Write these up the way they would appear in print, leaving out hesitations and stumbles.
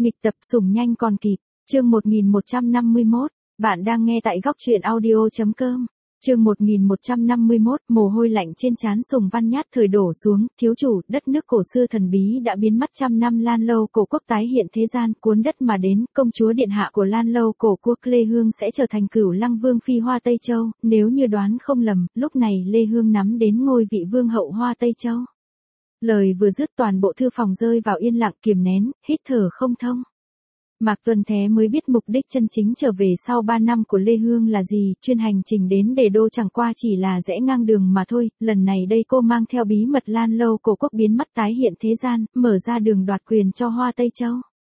Nghịch tập sủng nhanh còn kịp. Chương 1151. Bạn đang nghe tại góc truyện audio.com. Chương 1151, mồ hôi lạnh trên trán Sùng Văn Nhát thời đổ xuống, thiếu chủ, đất nước cổ xưa thần bí đã biến mất trăm năm Lan Lâu cổ quốc tái hiện thế gian, cuốn đất mà đến, công chúa điện hạ của Lan Lâu cổ quốc Lê Hương sẽ trở thành Cửu Lăng Vương phi Hoa Tây Châu, nếu như đoán không lầm, lúc này Lê Hương nắm đến ngôi vị vương hậu Hoa Tây Châu. Lời vừa dứt toàn bộ thư phòng rơi vào yên lặng kiềm nén, hít thở không thông. Mạc Tuân Thế mới biết mục đích chân chính trở về sau 3 năm của Lê Hương là gì, chuyên hành trình đến Đề Đô chẳng qua chỉ là rẽ ngang đường mà thôi, lần này đây cô mang theo bí mật Lan Lâu cổ quốc biến mất tái hiện thế gian, mở ra đường đoạt quyền cho Hoa Tây Châu.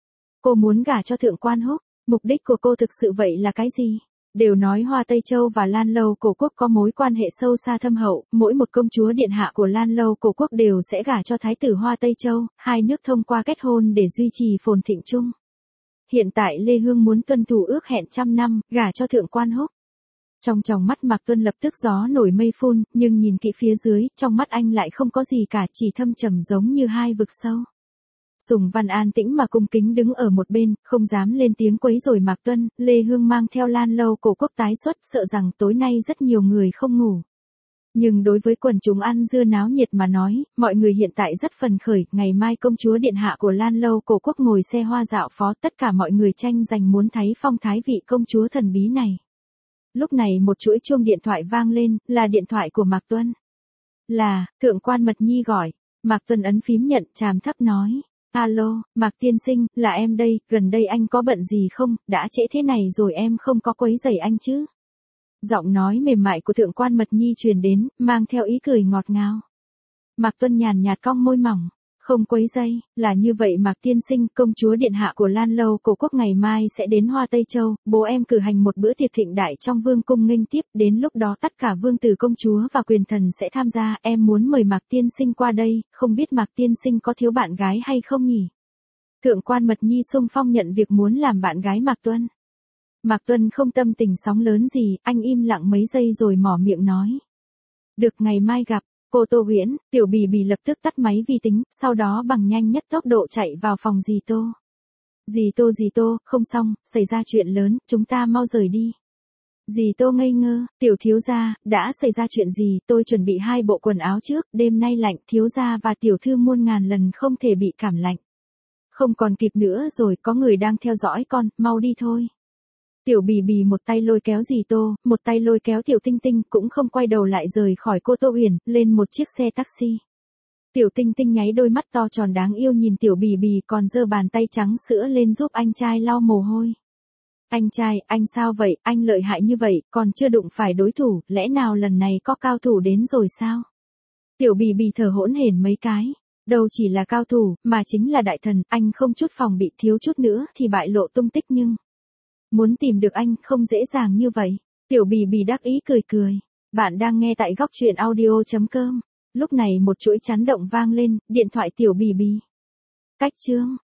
Cô muốn gả cho Thượng Quan Húc, mục đích của cô thực sự vậy là cái gì? Đều nói Hoa Tây Châu và Lan Lâu cổ quốc có mối quan hệ sâu xa thâm hậu, mỗi một công chúa điện hạ của Lan Lâu cổ quốc đều sẽ gả cho Thái tử Hoa Tây Châu, hai nước thông qua kết hôn để duy trì phồn thịnh chung. Hiện tại Lê Hương muốn tuân thủ ước hẹn trăm năm, gả cho Thượng Quan Húc. Trong tròng mắt Mạc Tuân lập tức gió nổi mây phun, nhưng nhìn kỹ phía dưới, trong mắt anh lại không có gì cả, chỉ thâm trầm giống như hai vực sâu. Sùng Văn an tĩnh mà cung kính đứng ở một bên, không dám lên tiếng quấy rầy Mạc Tuân. Lê Hương mang theo Lan Lâu cổ quốc tái xuất, sợ rằng tối nay rất nhiều người không ngủ. Nhưng đối với quần chúng ăn dưa náo nhiệt mà nói, mọi người hiện tại rất phấn khởi, ngày mai công chúa điện hạ của Lan Lâu cổ quốc ngồi xe hoa dạo phố, tất cả mọi người tranh giành muốn thấy phong thái vị công chúa thần bí này. Lúc này một chuỗi chuông điện thoại vang lên, là điện thoại của Mạc Tuân. Là, Thượng Quan Mật Nhi gọi. Mạc Tuân ấn phím nhận, tràm thấp nói. Alo, Mạc tiên sinh, là em đây, gần đây anh có bận gì không, đã trễ thế này rồi em không có quấy rầy anh chứ? Giọng nói mềm mại của Thượng Quan Mật Nhi truyền đến, mang theo ý cười ngọt ngào. Mạc Tuân nhàn nhạt cong môi mỏng, không quấy rầy, là như vậy Mạc tiên sinh, công chúa điện hạ của Lan Lâu cổ quốc ngày mai sẽ đến Hoa Tây Châu, bố em cử hành một bữa tiệc thịnh đại trong vương cung nghênh tiếp, đến lúc đó tất cả vương tử công chúa và quyền thần sẽ tham gia, em muốn mời Mạc tiên sinh qua đây, không biết Mạc tiên sinh có thiếu bạn gái hay không nhỉ? Thượng Quan Mật Nhi xung phong nhận việc muốn làm bạn gái Mạc Tuân. Mạc Tuân không tâm tình sóng lớn gì, anh im lặng mấy giây rồi mỏ miệng nói. Được, ngày mai gặp. Cô Tô Huyễn, Tiểu Bì Bì lập tức tắt máy vi tính, sau đó bằng nhanh nhất tốc độ chạy vào phòng dì Tô. Dì Tô, không xong, xảy ra chuyện lớn, chúng ta mau rời đi. Dì Tô ngây ngơ, tiểu thiếu gia, đã xảy ra chuyện gì, tôi chuẩn bị 2 bộ quần áo trước, đêm nay lạnh, thiếu gia và tiểu thư muôn ngàn lần không thể bị cảm lạnh. Không còn kịp nữa rồi, có người đang theo dõi con, mau đi thôi. Tiểu Bì Bì một tay lôi kéo dì Tô, một tay lôi kéo Tiểu Tinh Tinh, cũng không quay đầu lại rời khỏi cô Tô Huyền, lên một chiếc xe taxi. Tiểu Tinh Tinh nháy đôi mắt to tròn đáng yêu nhìn Tiểu Bì Bì còn giơ bàn tay trắng sữa lên giúp anh trai lau mồ hôi. Anh trai, anh sao vậy, anh lợi hại như vậy, còn chưa đụng phải đối thủ, lẽ nào lần này có cao thủ đến rồi sao? Tiểu Bì Bì thở hổn hển mấy cái. Đâu chỉ là cao thủ, mà chính là đại thần, anh không chút phòng bị thiếu chút nữa thì bại lộ tung tích nhưng... Muốn tìm được anh không dễ dàng như vậy. Tiểu Bì Bì đắc ý cười cười. Bạn đang nghe tại góc truyện audio.com. Lúc này một chuỗi chấn động vang lên, điện thoại Tiểu Bì Bì. Cách chương.